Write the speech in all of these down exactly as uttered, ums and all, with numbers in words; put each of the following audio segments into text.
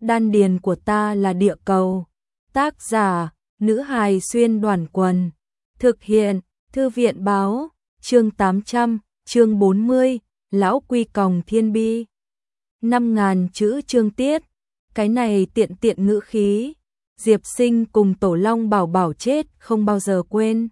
Đan điền của ta là địa cầu. Tác giả, nữ hài xuyên đoàn quần. Thực hiện, thư viện báo, chương tám trăm, chương bốn mươi, lão quy còng thiên bi. năm ngàn chữ chương tiết, cái này tiện tiện ngữ khí. Diệp Sinh cùng Tổ Long Bảo Bảo chết không bao giờ quên.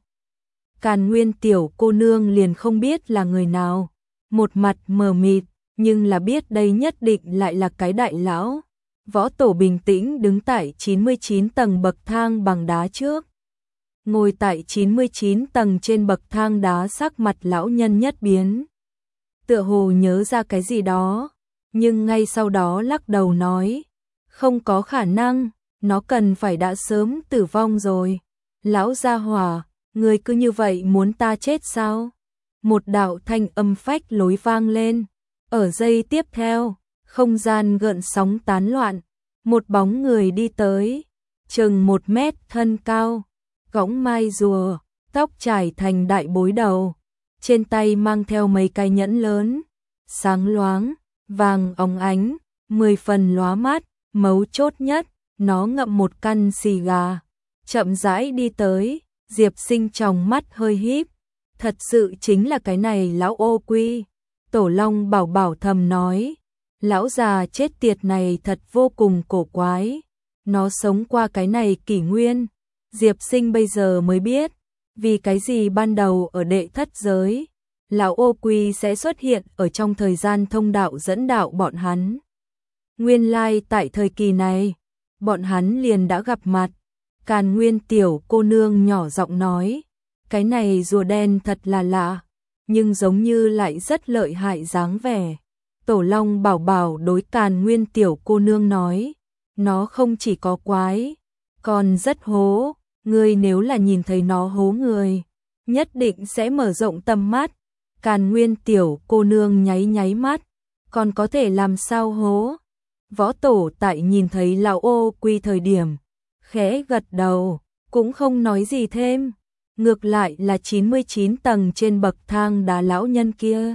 Càn Nguyên tiểu cô nương liền không biết là người nào, một mặt mờ mịt, nhưng là biết đây nhất định lại là cái đại lão. Võ Tổ bình tĩnh đứng tại chín mươi chín tầng bậc thang bằng đá trước. Ngồi tại chín mươi chín tầng trên bậc thang đá, sắc mặt lão nhân nhất biến. Tựa hồ nhớ ra cái gì đó, nhưng ngay sau đó lắc đầu nói, không có khả năng, nó cần phải đã sớm tử vong rồi. Lão gia hỏa, người cứ như vậy muốn ta chết sao? Một đạo thanh âm phách lối vang lên. Ở giây tiếp theo, không gian gợn sóng tán loạn, một bóng người đi tới, chừng một mét thân cao, gõng mai rùa, tóc trải thành đại bối đầu, trên tay mang theo mấy cái nhẫn lớn, sáng loáng, vàng óng ánh, mười phần lóa mắt, mấu chốt nhất, nó ngậm một căn xì gà, chậm rãi đi tới. Diệp Sinh trong mắt hơi híp, thật sự chính là cái này lão ô quy. Tổ Long Bảo Bảo thầm nói, lão già chết tiệt này thật vô cùng cổ quái, nó sống qua cái này kỷ nguyên. Diệp Sinh bây giờ mới biết, vì cái gì ban đầu ở đệ thất giới, lão ô quy sẽ xuất hiện ở trong thời gian thông đạo dẫn đạo bọn hắn. Nguyên lai tại thời kỳ này, bọn hắn liền đã gặp mặt. Càn Nguyên tiểu cô nương nhỏ giọng nói, cái này rùa đen thật là lạ, nhưng giống như lại rất lợi hại dáng vẻ. Tổ Long Bảo Bảo đối Càn Nguyên tiểu cô nương nói, nó không chỉ có quái, còn rất hố, ngươi nếu là nhìn thấy nó hố người, nhất định sẽ mở rộng tầm mắt. Càn Nguyên tiểu cô nương nháy nháy mắt, còn có thể làm sao hố? Võ Tổ tại nhìn thấy lão ô quy thời điểm, khẽ gật đầu, cũng không nói gì thêm. Ngược lại là chín mươi chín tầng trên bậc thang đá lão nhân kia,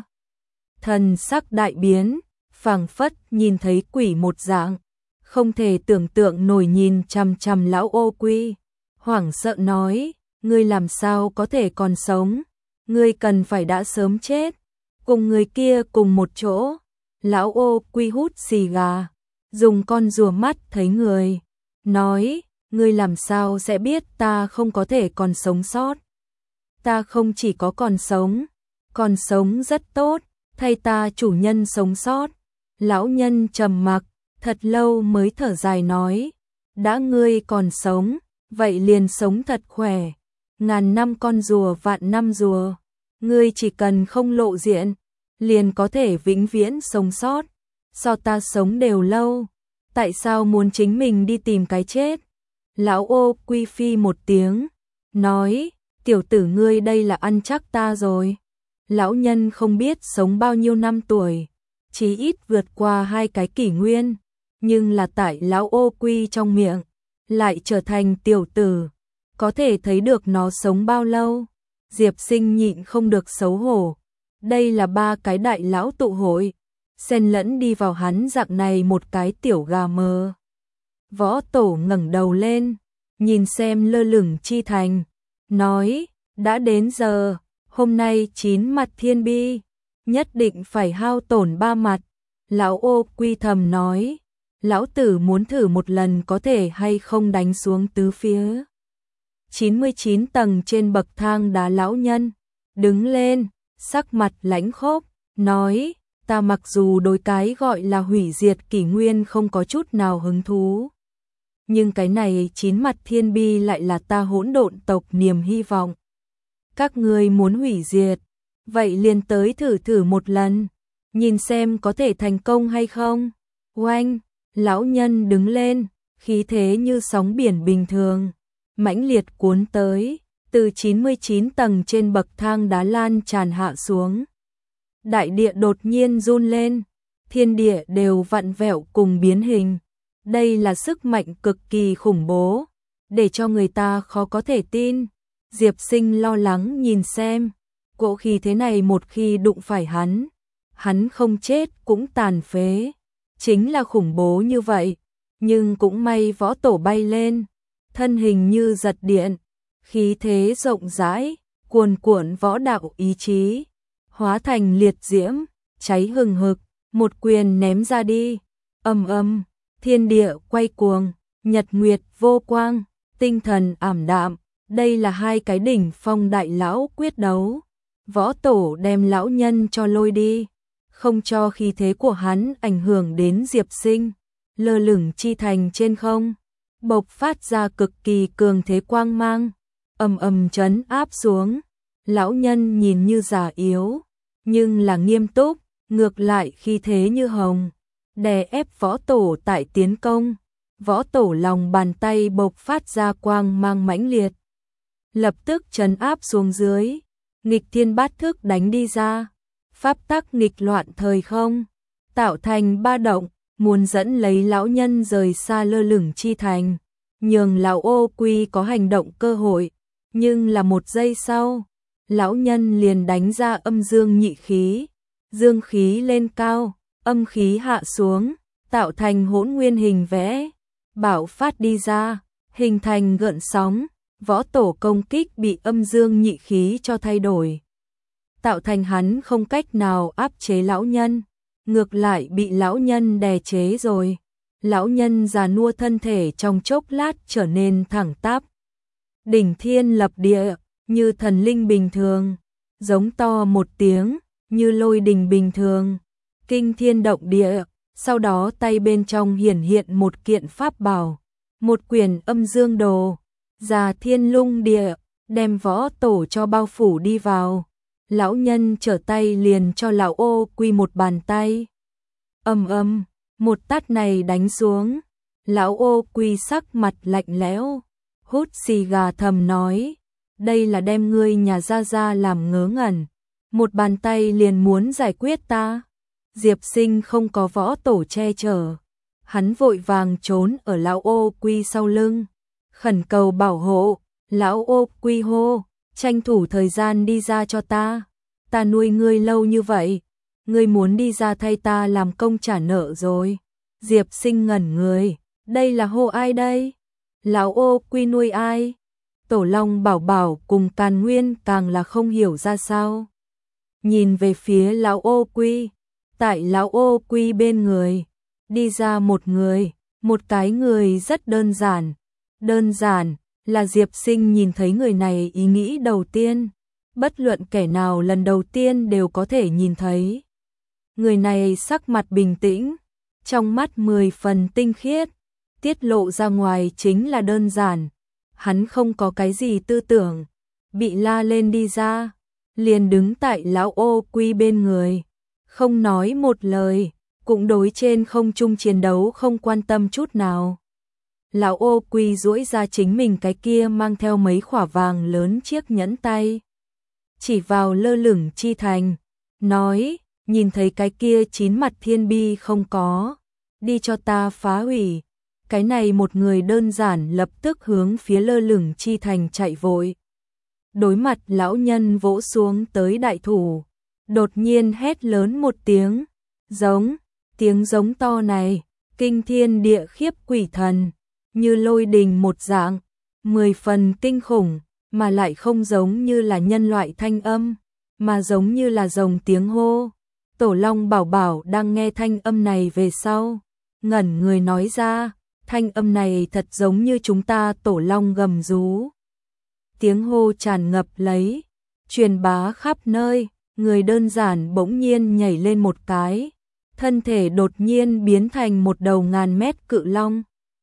thần sắc đại biến, phảng phất nhìn thấy quỷ một dạng, không thể tưởng tượng nổi nhìn chằm chằm lão ô quy, hoảng sợ nói, ngươi làm sao có thể còn sống, ngươi cần phải đã sớm chết. Cùng người kia cùng một chỗ, lão ô quy hút xì gà, dùng con rùa mắt thấy người, nói, ngươi làm sao sẽ biết ta không có thể còn sống sót? Ta không chỉ có còn sống, còn sống rất tốt, thay ta chủ nhân sống sót. Lão nhân trầm mặc, thật lâu mới thở dài nói, đã ngươi còn sống, vậy liền sống thật khỏe. Ngàn năm con rùa vạn năm rùa, ngươi chỉ cần không lộ diện, liền có thể vĩnh viễn sống sót. So ta sống đều lâu, tại sao muốn chính mình đi tìm cái chết? Lão ô quy phi một tiếng, nói, tiểu tử ngươi đây là ăn chắc ta rồi. Lão nhân không biết sống bao nhiêu năm tuổi, chí ít vượt qua hai cái kỷ nguyên, nhưng là tại lão ô quy trong miệng, lại trở thành tiểu tử, có thể thấy được nó sống bao lâu. Diệp Sinh nhịn không được xấu hổ, đây là ba cái đại lão tụ hội, xen lẫn đi vào hắn dạng này một cái tiểu gà mờ. Võ Tổ ngẩng đầu lên, nhìn xem lơ lửng chi thành, nói, đã đến giờ, hôm nay chín mặt thiên bi, nhất định phải hao tổn ba mặt. Lão ô quy thầm nói, lão tử muốn thử một lần có thể hay không đánh xuống tứ phía. chín mươi chín tầng trên bậc thang đá lão nhân, đứng lên, sắc mặt lãnh khốc, nói, ta mặc dù đối cái gọi là hủy diệt kỷ nguyên không có chút nào hứng thú, nhưng cái này chín mặt thiên bi lại là ta hỗn độn tộc niềm hy vọng. Các ngươi muốn hủy diệt, vậy liền tới thử thử một lần, nhìn xem có thể thành công hay không. Oanh, lão nhân đứng lên, khí thế như sóng biển bình thường, mãnh liệt cuốn tới, từ chín mươi chín tầng trên bậc thang đá lan tràn hạ xuống. Đại địa đột nhiên run lên, thiên địa đều vặn vẹo cùng biến hình. Đây là sức mạnh cực kỳ khủng bố, để cho người ta khó có thể tin. Diệp Sinh lo lắng nhìn xem, cỗ khí thế này một khi đụng phải hắn, hắn không chết cũng tàn phế. Chính là khủng bố như vậy, nhưng cũng may võ tổ bay lên, thân hình như giật điện, khí thế rộng rãi, cuồn cuộn võ đạo ý chí, hóa thành liệt diễm, cháy hừng hực, một quyền ném ra đi, ầm ầm, thiên địa quay cuồng, nhật nguyệt vô quang, tinh thần ảm đạm, đây là hai cái đỉnh phong đại lão quyết đấu. Võ tổ đem lão nhân cho lôi đi, không cho khí thế của hắn ảnh hưởng đến Diệp Sinh, lơ lửng chi thành trên không, bộc phát ra cực kỳ cường thế quang mang, ầm ầm trấn áp xuống. Lão nhân nhìn như già yếu, nhưng là nghiêm túc, ngược lại khí thế như hồng, đè ép võ tổ tại tiến công. Võ tổ lòng bàn tay bộc phát ra quang mang mãnh liệt, lập tức trấn áp xuống dưới, nghịch thiên bát thức đánh đi ra, pháp tắc nghịch loạn thời không, tạo thành ba động, muốn dẫn lấy lão nhân rời xa lơ lửng chi thành, nhường lão ô quy có hành động cơ hội, nhưng là một giây sau, lão nhân liền đánh ra âm dương nhị khí, dương khí lên cao, âm khí hạ xuống, tạo thành hỗn nguyên hình vẽ, bạo phát đi ra, hình thành gợn sóng, võ tổ công kích bị âm dương nhị khí cho thay đổi, tạo thành hắn không cách nào áp chế lão nhân, ngược lại bị lão nhân đè chế rồi. Lão nhân già nua thân thể trong chốc lát trở nên thẳng tắp, đỉnh thiên lập địa, như thần linh bình thường, giống to một tiếng, như lôi đình bình thường, kinh thiên động địa. Sau đó tay bên trong hiển hiện một kiện pháp bảo, một quyển âm dương đồ, già thiên lung địa, đem võ tổ cho bao phủ đi vào. Lão nhân trở tay liền cho lão ô quy một bàn tay. Ầm ầm, một tát này đánh xuống, lão ô quy sắc mặt lạnh lẽo, hút xì gà thầm nói, đây là đem ngươi nhà gia gia làm ngớ ngẩn, một bàn tay liền muốn giải quyết ta. Diệp Sinh không có võ tổ che chở, hắn vội vàng trốn ở lão ô quy sau lưng, khẩn cầu bảo hộ. Lão ô quy hô, tranh thủ thời gian đi ra cho ta, ta nuôi ngươi lâu như vậy, ngươi muốn đi ra thay ta làm công trả nợ rồi. Diệp Sinh ngẩn người, đây là hô ai đây? Lão ô quy nuôi ai? Tổ Long Bảo Bảo cùng Càn Nguyên càng là không hiểu ra sao. Nhìn về phía lão ô quy, tại lão ô quy bên người, đi ra một người, một cái người rất đơn giản. Đơn giản là Diệp Sinh nhìn thấy người này ý nghĩ đầu tiên, bất luận kẻ nào lần đầu tiên đều có thể nhìn thấy. Người này sắc mặt bình tĩnh, trong mắt mười phần tinh khiết, tiết lộ ra ngoài chính là đơn giản, hắn không có cái gì tư tưởng, bị la lên đi ra, liền đứng tại lão ô quy bên người, không nói một lời, cũng đối trên không trung chiến đấu không quan tâm chút nào. Lão ô quy duỗi ra chính mình cái kia mang theo mấy khỏa vàng lớn chiếc nhẫn tay, chỉ vào lơ lửng chi thành, nói, nhìn thấy cái kia chín mặt thiên bi không có, đi cho ta phá hủy. Cái này một người đơn giản lập tức hướng phía lơ lửng chi thành chạy vội. Đối mặt lão nhân vỗ xuống tới đại thủ, đột nhiên hét lớn một tiếng, giống, tiếng giống to này, kinh thiên địa khiếp quỷ thần, như lôi đình một dạng, mười phần kinh khủng, mà lại không giống như là nhân loại thanh âm, mà giống như là rồng tiếng hô. Tổ Long Bảo Bảo đang nghe thanh âm này về sau, ngẩn người nói ra, thanh âm này thật giống như chúng ta tổ long gầm rú. Tiếng hô tràn ngập lấy, truyền bá khắp nơi, người đơn giản bỗng nhiên nhảy lên một cái, thân thể đột nhiên biến thành một đầu ngàn mét cự long.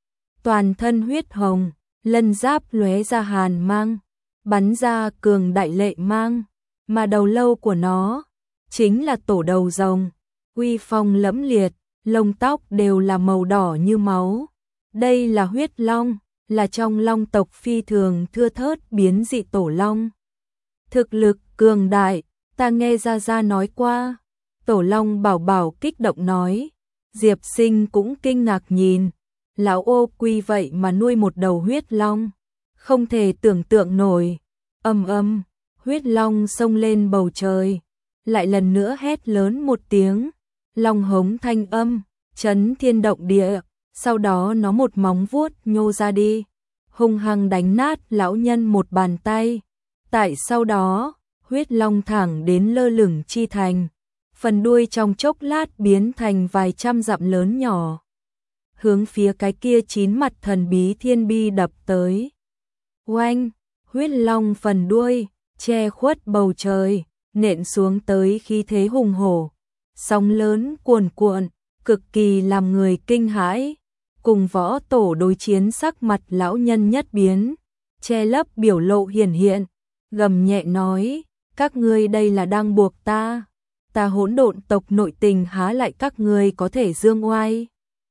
Toàn thân huyết hồng, lân giáp lóe ra hàn mang, bắn ra cường đại lệ mang, mà đầu lâu của nó chính là tổ đầu rồng, uy phong lẫm liệt, lông tóc đều là màu đỏ như máu. Đây là huyết long, là trong long tộc phi thường thưa thớt biến dị tổ long. Thực lực cường đại, ta nghe Gia Gia nói qua. Tổ Long Bảo Bảo kích động nói. Diệp Sinh cũng kinh ngạc nhìn. Lão ô quy vậy mà nuôi một đầu huyết long. Không thể tưởng tượng nổi. Âm âm, huyết long xông lên bầu trời. Lại lần nữa hét lớn một tiếng. Long hống thanh âm, chấn thiên động địa. Sau đó nó một móng vuốt nhô ra đi, hung hăng đánh nát lão nhân một bàn tay. Tại sau đó, huyết long thẳng đến lơ lửng chi thành, phần đuôi trong chốc lát biến thành vài trăm dặm lớn nhỏ, hướng phía cái kia chín mặt thần bí thiên bi đập tới. Oanh, huyết long phần đuôi che khuất bầu trời, nện xuống tới khí thế hùng hổ, sóng lớn cuồn cuộn, cực kỳ làm người kinh hãi. Cùng võ tổ đối chiến, sắc mặt lão nhân nhất biến, che lấp biểu lộ hiển hiện, gầm nhẹ nói: các ngươi đây là đang buộc ta, ta hỗn độn tộc nội tình há lại các ngươi có thể dương oai.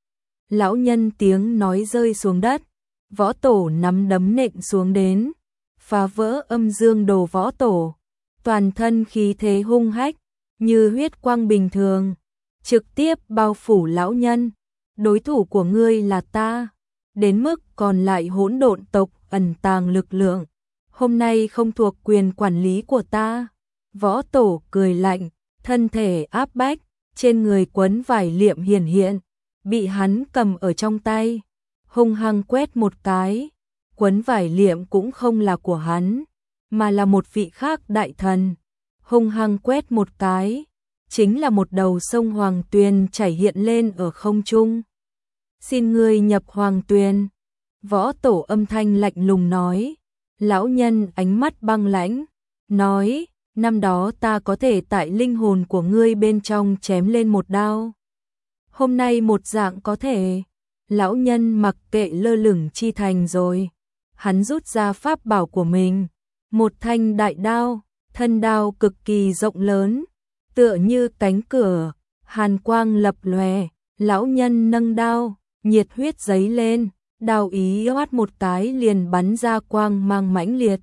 Lão nhân tiếng nói rơi xuống đất, võ tổ nắm đấm nện xuống đến, phá vỡ âm dương đồ võ tổ, toàn thân khí thế hung hách, như huyết quang bình thường, trực tiếp bao phủ lão nhân. Đối thủ của ngươi là ta, đến mức còn lại hỗn độn tộc ẩn tàng lực lượng, hôm nay không thuộc quyền quản lý của ta. Võ tổ cười lạnh, thân thể áp bách, trên người quấn vải liệm hiển hiện, bị hắn cầm ở trong tay, hung hăng quét một cái. Quấn vải liệm cũng không là của hắn, mà là một vị khác đại thần, hung hăng quét một cái, chính là một đầu sông Hoàng Tuyền chảy hiện lên ở không trung. Xin ngươi nhập Hoàng Tuyền. Võ tổ âm thanh lạnh lùng nói. Lão nhân ánh mắt băng lãnh, nói: năm đó ta có thể tại linh hồn của ngươi bên trong chém lên một đao, hôm nay một dạng có thể. Lão nhân mặc kệ lơ lửng chi thành rồi, hắn rút ra pháp bảo của mình, một thanh đại đao, thân đao cực kỳ rộng lớn, tựa như cánh cửa, hàn quang lập lòe. Lão nhân nâng đao, nhiệt huyết dấy lên, đao ý oát một cái liền bắn ra quang mang mãnh liệt,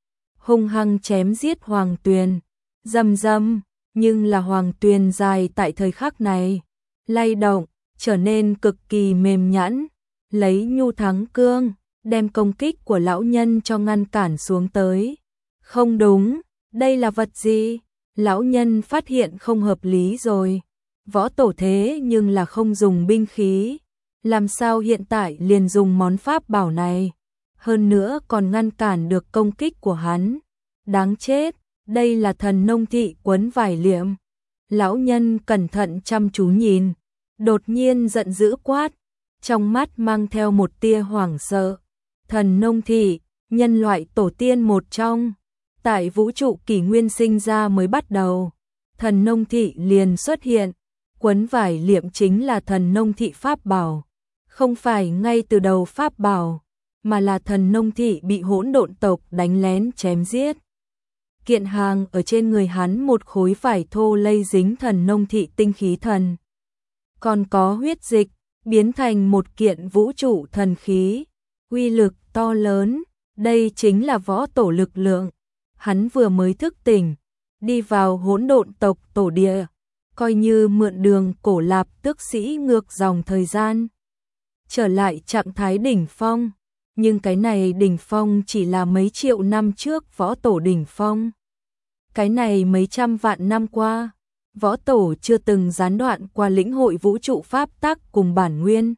hung hăng chém giết Hoàng Tuyền. Rầm rầm, nhưng là Hoàng Tuyền dài tại thời khắc này lay động, trở nên cực kỳ mềm nhẵn, lấy nhu thắng cương, đem công kích của lão nhân cho ngăn cản xuống tới. Không đúng, đây là vật gì? Lão nhân phát hiện không hợp lý rồi. Võ tổ thế nhưng là không dùng binh khí, làm sao hiện tại liền dùng món pháp bảo này, hơn nữa còn ngăn cản được công kích của hắn. Đáng chết, đây là thần nông thị quấn vải liệm. Lão nhân cẩn thận chăm chú nhìn, đột nhiên giận dữ quát, trong mắt mang theo một tia hoảng sợ. Thần nông thị, nhân loại tổ tiên một trong, tại vũ trụ kỷ nguyên sinh ra mới bắt đầu, thần nông thị liền xuất hiện. Quấn vải liệm chính là thần nông thị pháp bảo, không phải ngay từ đầu pháp bảo, mà là thần nông thị bị hỗn độn tộc đánh lén chém giết. Kiện hàng ở trên người hắn một khối vải thô lây dính thần nông thị tinh khí thần, còn có huyết dịch, biến thành một kiện vũ trụ thần khí, uy lực to lớn. Đây chính là võ tổ lực lượng. Hắn vừa mới thức tỉnh, đi vào hỗn độn tộc tổ địa, coi như mượn đường cổ lạp tước sĩ ngược dòng thời gian, trở lại trạng thái đỉnh phong. Nhưng cái này đỉnh phong chỉ là mấy triệu năm trước võ tổ đỉnh phong. Cái này mấy trăm vạn năm qua, võ tổ chưa từng gián đoạn qua lĩnh hội vũ trụ pháp tắc cùng bản nguyên,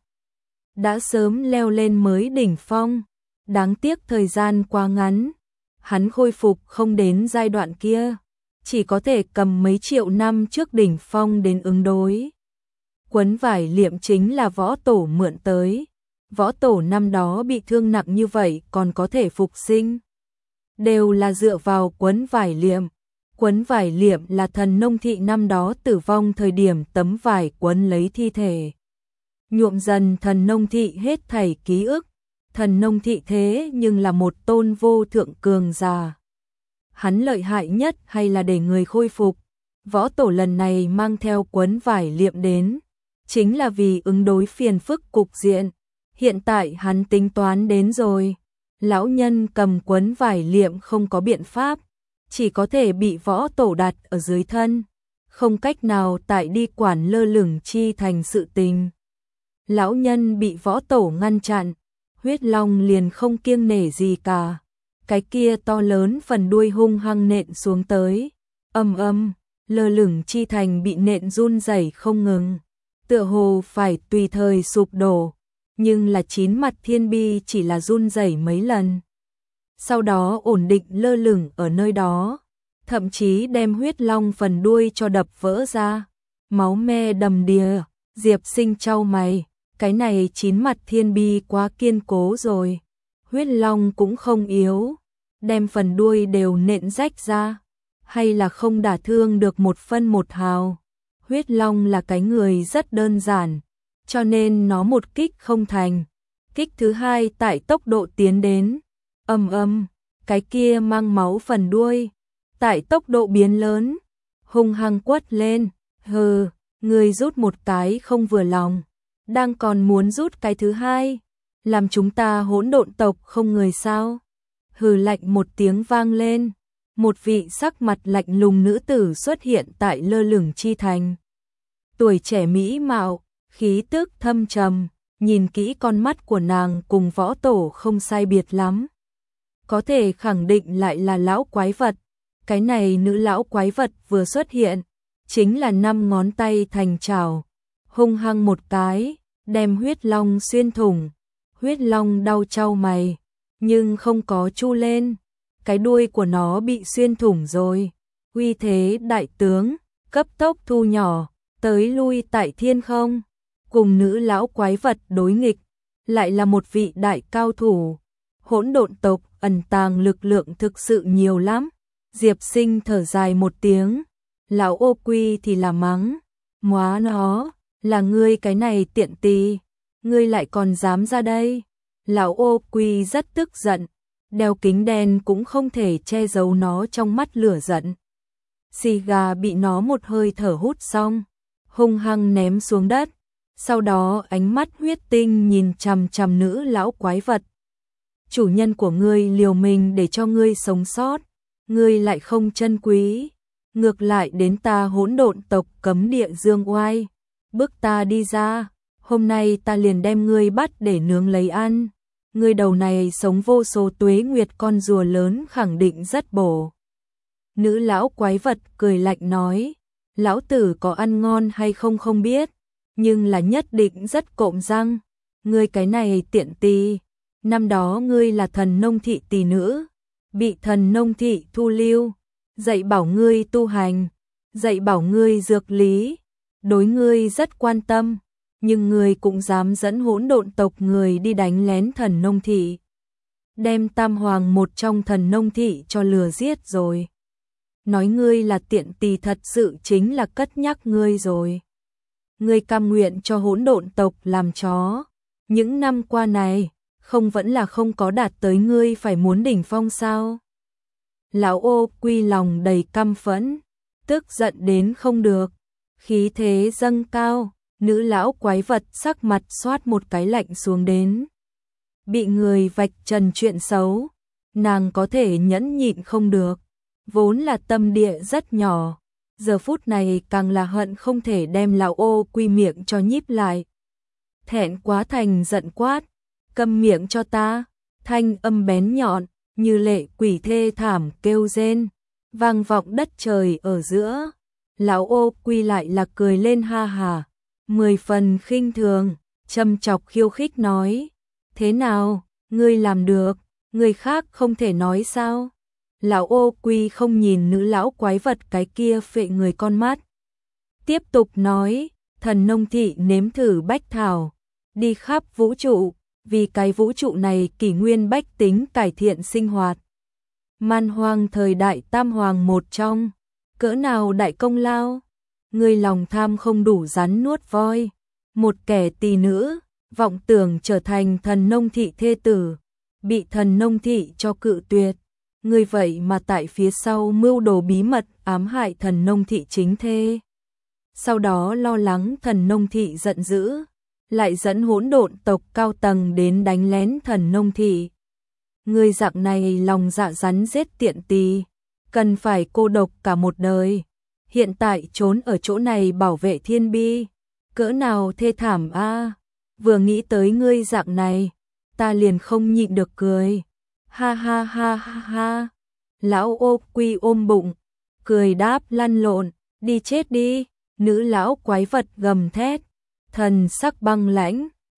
đã sớm leo lên mới đỉnh phong. Đáng tiếc thời gian quá ngắn, hắn khôi phục không đến giai đoạn kia, chỉ có thể cầm mấy triệu năm trước đỉnh phong đến ứng đối. Quấn vải liệm chính là võ tổ mượn tới. Võ tổ năm đó bị thương nặng như vậy còn có thể phục sinh, đều là dựa vào quấn vải liệm. Quấn vải liệm là thần nông thị năm đó tử vong thời điểm tấm vải quấn lấy thi thể, nhuộm dần thần nông thị hết thảy ký ức. Thần nông thị thế nhưng là một tôn vô thượng cường giả, hắn lợi hại nhất hay là để người khôi phục. Võ tổ lần này mang theo quấn vải liệm đến, chính là vì ứng đối phiền phức cục diện. Hiện tại hắn tính toán đến rồi. Lão nhân cầm quấn vải liệm không có biện pháp, chỉ có thể bị võ tổ đặt ở dưới thân, không cách nào tại đi quản lơ lửng chi thành sự tình. Lão nhân bị võ tổ ngăn chặn, huyết long liền không kiêng nể gì cả. Cái kia to lớn phần đuôi hung hăng nện xuống tới. Ầm ầm, lơ lửng chi thành bị nện run rẩy không ngừng, tựa hồ phải tùy thời sụp đổ. nhưng là chín mặt thiên bi chỉ là run rẩy mấy lần. Sau đó ổn định lơ lửng ở nơi đó, thậm chí đem huyết long phần đuôi cho đập vỡ ra, máu me đầm đìa. Diệp Sinh chau mày, cái này chín mặt thiên bi quá kiên cố rồi, huyết long cũng không yếu, đem phần đuôi đều nện rách ra, hay là không đả thương được một phân một hào. Huyết long là cái người rất đơn giản, cho nên nó một kích không thành. Kích thứ hai tại tốc độ tiến đến, ầm ầm, cái kia mang máu phần đuôi, tại tốc độ biến lớn, hung hăng quất lên, hừ, người rút một cái không vừa lòng, đang còn muốn rút cái thứ hai, làm chúng ta hỗn độn tộc không người sao? Hừ lạnh một tiếng vang lên, một vị sắc mặt lạnh lùng nữ tử xuất hiện tại lơ lửng chi thành. Tuổi trẻ mỹ mạo, khí tức thâm trầm, nhìn kỹ con mắt của nàng cùng võ tổ không sai biệt lắm. Có thể khẳng định lại là lão quái vật. Cái này nữ lão quái vật vừa xuất hiện, chính là năm ngón tay thành chảo, hung hăng một cái, đem huyết long xuyên thủng. Huyết long đau chau mày, nhưng không có chu lên, cái đuôi của nó bị xuyên thủng rồi. Uy thế đại tướng, cấp tốc thu nhỏ, tới lui tại thiên không, cùng nữ lão quái vật đối nghịch, lại là một vị đại cao thủ. Hỗn độn tộc ẩn tàng lực lượng thực sự nhiều lắm. Diệp Sinh thở dài một tiếng, lão ô quy thì là mắng, móa nó, là ngươi cái này tiện tì, ngươi lại còn dám ra đây. Lão ô quy rất tức giận, đeo kính đen cũng không thể che giấu nó trong mắt lửa giận. Xì gà bị nó một hơi thở hút xong, hung hăng ném xuống đất, sau đó ánh mắt huyết tinh nhìn chằm chằm nữ lão quái vật. Chủ nhân của ngươi liều mình để cho ngươi sống sót, ngươi lại không trân quý, ngược lại đến ta hỗn độn tộc cấm địa dương oai, bức ta đi ra, hôm nay ta liền đem ngươi bắt để nướng lấy ăn. Ngươi đầu này sống vô số tuế nguyệt con rùa lớn khẳng định rất bổ. Nữ lão quái vật cười lạnh nói, lão tử có ăn ngon hay không không biết, nhưng là nhất định rất cộm răng. Ngươi cái này tiện tì, năm đó ngươi là thần nông thị tỷ nữ, bị thần nông thị thu lưu, dạy bảo ngươi tu hành, dạy bảo ngươi dược lý, đối ngươi rất quan tâm, nhưng ngươi cũng dám dẫn hỗn độn tộc người đi đánh lén thần nông thị, đem tam hoàng một trong thần nông thị cho lừa giết rồi. Nói ngươi là tiện tì thật sự chính là cất nhắc ngươi rồi. Ngươi cam nguyện cho hỗn độn tộc làm chó, những năm qua này, không vẫn là không có đạt tới ngươi phải muốn đỉnh phong sao? Lão ô quy lòng đầy căm phẫn, tức giận đến không được, khí thế dâng cao, nữ lão quái vật sắc mặt xoát một cái lạnh xuống đến. Bị người vạch trần chuyện xấu, nàng có thể nhẫn nhịn không được, vốn là tâm địa rất nhỏ, giờ phút này càng là hận không thể đem lão ô quy miệng cho nhíp lại. Thẹn quá thành giận quát, câm miệng cho ta, thanh âm bén nhọn, như lệ quỷ thê thảm kêu rên, vang vọng đất trời ở giữa. Lão ô quy lại là cười lên ha hà, mười phần khinh thường, châm chọc khiêu khích nói, thế nào, ngươi làm được, người khác không thể nói sao? Lão ô quy không nhìn nữ lão quái vật cái kia phệ người con mắt, tiếp tục nói, thần nông thị nếm thử bách thảo, đi khắp vũ trụ, vì cái vũ trụ này kỷ nguyên bách tính cải thiện sinh hoạt. Man hoang thời đại tam hoàng một trong, cỡ nào đại công lao, người lòng tham không đủ rắn nuốt voi, một kẻ tỳ nữ, vọng tưởng trở thành thần nông thị thê tử, bị thần nông thị cho cự tuyệt, người vậy mà tại phía sau mưu đồ bí mật ám hại thần nông thị chính thê. Sau đó lo lắng thần nông thị giận dữ, lại dẫn hỗn độn tộc cao tầng đến đánh lén thần nông thị. Người dạng này lòng dạ rắn rết tiện tì, cần phải cô độc cả một đời. Hiện tại trốn ở chỗ này bảo vệ thiên bi, cỡ nào thê thảm a. Vừa nghĩ tới ngươi dạng này, ta liền không nhịn được cười. Ha ha ha ha ha. Lão ô quy ôm bụng, cười đáp lăn lộn, đi chết đi. Nữ lão quái vật gầm thét, thần sắc băng lãnh,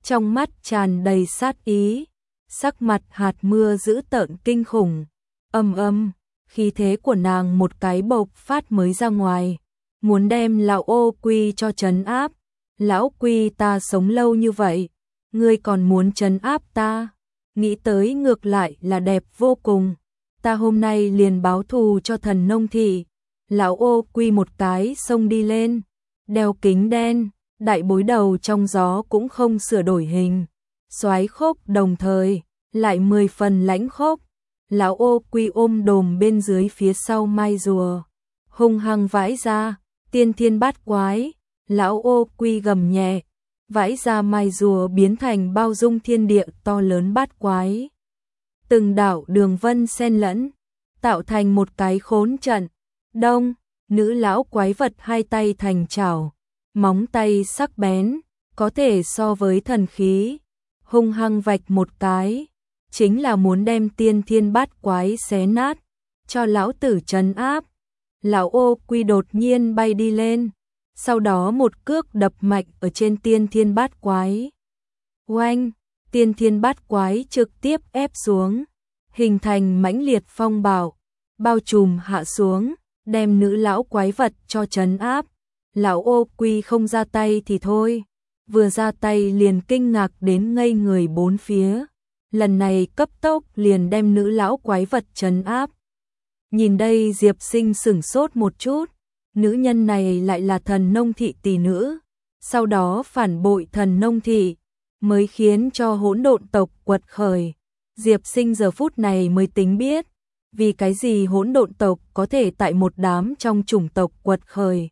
trong mắt tràn đầy sát ý, sắc mặt hạt mưa dữ tợn kinh khủng. Âm âm, khí thế của nàng một cái bộc phát mới ra ngoài, muốn đem lão Ô Quy cho trấn áp. Lão Quy, ta sống lâu như vậy, ngươi còn muốn trấn áp ta? Nghĩ tới ngược lại là đẹp vô cùng. Ta hôm nay liền báo thù cho thần nông thị. Lão Ô Quy một cái xông đi lên, đeo kính đen, đại bối đầu trong gió cũng không sửa đổi hình, soái khốc đồng thời, lại mười phần lãnh khốc. Lão Ô Quy ôm đồm bên dưới phía sau mai rùa, hung hăng vãi ra, tiên thiên bát quái. Lão Ô Quy gầm nhẹ, vãi ra mai rùa biến thành bao dung thiên địa to lớn bát quái. Từng đạo đường vân xen lẫn, tạo thành một cái khốn trận. Đông, nữ lão quái vật hai tay thành chảo, móng tay sắc bén, có thể so với thần khí, hung hăng vạch một cái, chính là muốn đem tiên thiên bát quái xé nát, cho lão tử trấn áp. Lão Ô Quy đột nhiên bay đi lên, sau đó một cước đập mạnh ở trên tiên thiên bát quái. Oanh, tiên thiên bát quái trực tiếp ép xuống, hình thành mãnh liệt phong bạo, bao trùm hạ xuống, đem nữ lão quái vật cho trấn áp. Lão Ô Quy không ra tay thì thôi, vừa ra tay liền kinh ngạc đến ngây người bốn phía. Lần này cấp tốc liền đem nữ lão quái vật trấn áp. Nhìn đây Diệp Sinh sửng sốt một chút, nữ nhân này lại là thần nông thị tỷ nữ, sau đó phản bội thần nông thị, mới khiến cho hỗn độn tộc quật khởi. Diệp Sinh giờ phút này mới tính biết, vì cái gì hỗn độn tộc có thể tại một đám trong chủng tộc quật khởi,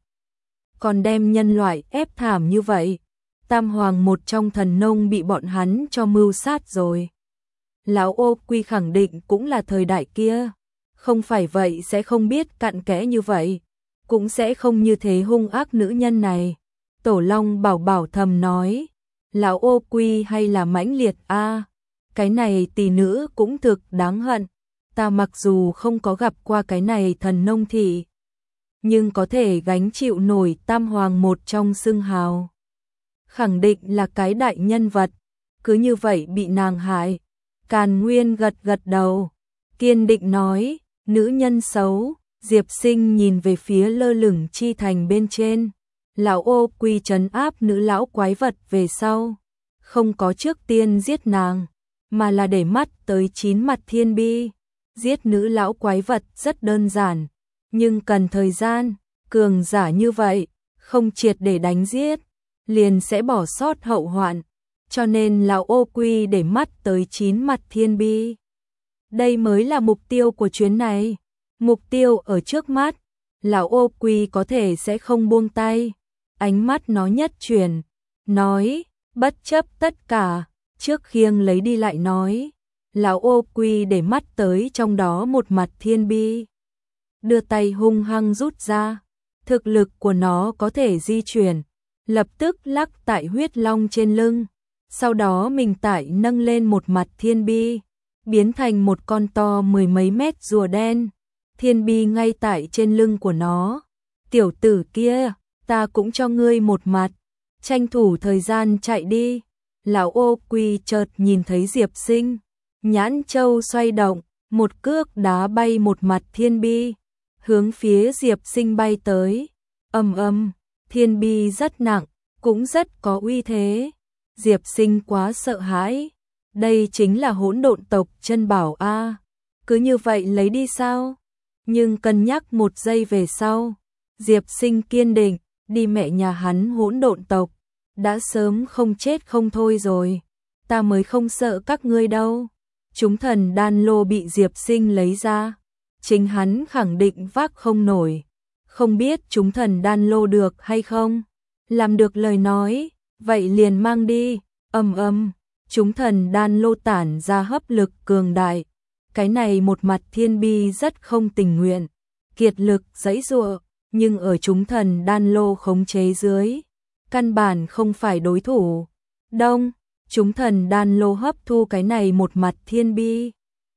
còn đem nhân loại ép thảm như vậy. Tam hoàng một trong thần nông bị bọn hắn cho mưu sát rồi. Lão Ô Quy khẳng định cũng là thời đại kia, không phải vậy sẽ không biết cặn kẽ như vậy, cũng sẽ không như thế hung ác nữ nhân này. Tổ Long bảo bảo thầm nói, lão Ô Quy hay là mãnh liệt a, cái này tỷ nữ cũng thực đáng hận. Ta mặc dù không có gặp qua cái này thần nông thị, nhưng có thể gánh chịu nổi tam hoàng một trong xưng hào, khẳng định là cái đại nhân vật, cứ như vậy bị nàng hại. Càn Nguyên gật gật đầu, kiên định nói, nữ nhân xấu. Diệp Sinh nhìn về phía lơ lửng chi thành bên trên, lão Ô Quy trấn áp nữ lão quái vật về sau, không có trước tiên giết nàng, mà là để mắt tới chín mặt thiên bi. Giết nữ lão quái vật rất đơn giản, nhưng cần thời gian, cường giả như vậy, không triệt để đánh giết, liền sẽ bỏ sót hậu hoạn, cho nên lão Ô Quy để mắt tới chín mặt thiên bi. Đây mới là mục tiêu của chuyến này, mục tiêu ở trước mắt, lão Ô Quy có thể sẽ không buông tay. Ánh mắt nó nhất chuyển, nói, bất chấp tất cả, trước khiêng lấy đi lại nói. Lão Ô Quy để mắt tới trong đó một mặt thiên bi, đưa tay hung hăng rút ra, thực lực của nó có thể di chuyển, lập tức lắc tại huyết long trên lưng, sau đó mình tải nâng lên một mặt thiên bi, biến thành một con to mười mấy mét rùa đen, thiên bi ngay tại trên lưng của nó. Tiểu tử kia, ta cũng cho ngươi một mặt, tranh thủ thời gian chạy đi. Lão Ô Quy chợt nhìn thấy Diệp Sinh, nhãn châu xoay động, một cước đá bay một mặt thiên bi, hướng phía Diệp Sinh bay tới. Ầm ầm, thiên bi rất nặng, cũng rất có uy thế. Diệp Sinh quá sợ hãi, đây chính là hỗn độn tộc chân bảo a, cứ như vậy lấy đi sao? Nhưng cân nhắc một giây về sau, Diệp Sinh kiên định, đi mẹ nhà hắn hỗn độn tộc, đã sớm không chết không thôi rồi, ta mới không sợ các ngươi đâu. Chúng thần đan lô bị Diệp Sinh lấy ra, chính hắn khẳng định vác không nổi, không biết chúng thần đan lô được hay không. Làm được lời nói, vậy liền mang đi. Ầm ầm, chúng thần đan lô tản ra hấp lực cường đại, cái này một mặt thiên bi rất không tình nguyện, kiệt lực giãy giụa, nhưng ở chúng thần đan lô khống chế dưới, căn bản không phải đối thủ. Đông, chúng thần đan lô hấp thu cái này một mặt thiên bi,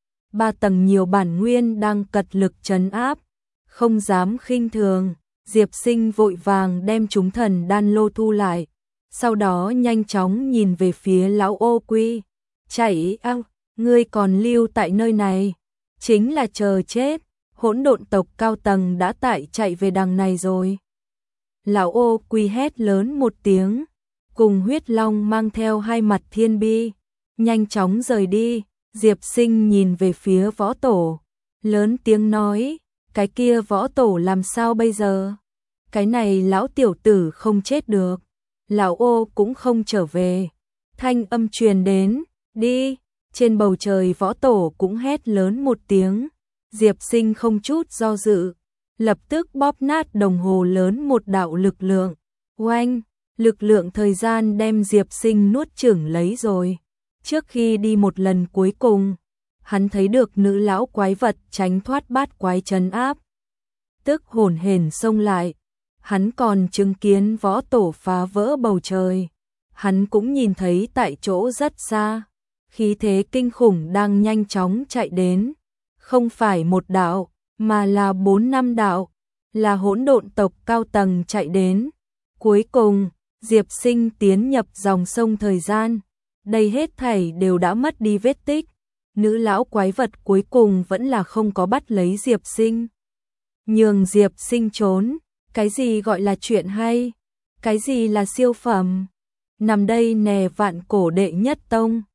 ba tầng nhiều bản nguyên đang cật lực trấn áp, không dám khinh thường. Diệp Sinh vội vàng đem chúng thần đan lô thu lại, sau đó nhanh chóng nhìn về phía lão ô quy. Chạy ao, ngươi còn lưu tại nơi này, chính là chờ chết, hỗn độn tộc cao tầng đã tại chạy về đằng này rồi. Lão ô quy hét lớn một tiếng, cùng huyết long mang theo hai mặt thiên bi, nhanh chóng rời đi. Diệp Sinh nhìn về phía võ tổ, lớn tiếng nói, cái kia võ tổ làm sao bây giờ? Cái này lão tiểu tử không chết được, lão ô cũng không trở về. Thanh âm truyền đến, đi, trên bầu trời võ tổ cũng hét lớn một tiếng. Diệp Sinh không chút do dự, lập tức bóp nát đồng hồ lớn một đạo lực lượng. Oanh, lực lượng thời gian đem Diệp Sinh nuốt chửng lấy rồi. Trước khi đi một lần cuối cùng, hắn thấy được nữ lão quái vật tránh thoát bát quái trấn áp. Tức hồn hển xông lại, hắn còn chứng kiến võ tổ phá vỡ bầu trời. Hắn cũng nhìn thấy tại chỗ rất xa, khí thế kinh khủng đang nhanh chóng chạy đến. Không phải một đạo, mà là bốn năm đạo, là hỗn độn tộc cao tầng chạy đến. Cuối cùng, Diệp Sinh tiến nhập dòng sông thời gian. Đây hết thảy đều đã mất đi vết tích. Nữ lão quái vật cuối cùng vẫn là không có bắt lấy Diệp Sinh. Nhường Diệp Sinh trốn. Cái gì gọi là chuyện hay? Cái gì là siêu phẩm? Nằm đây nè vạn cổ đệ nhất tông.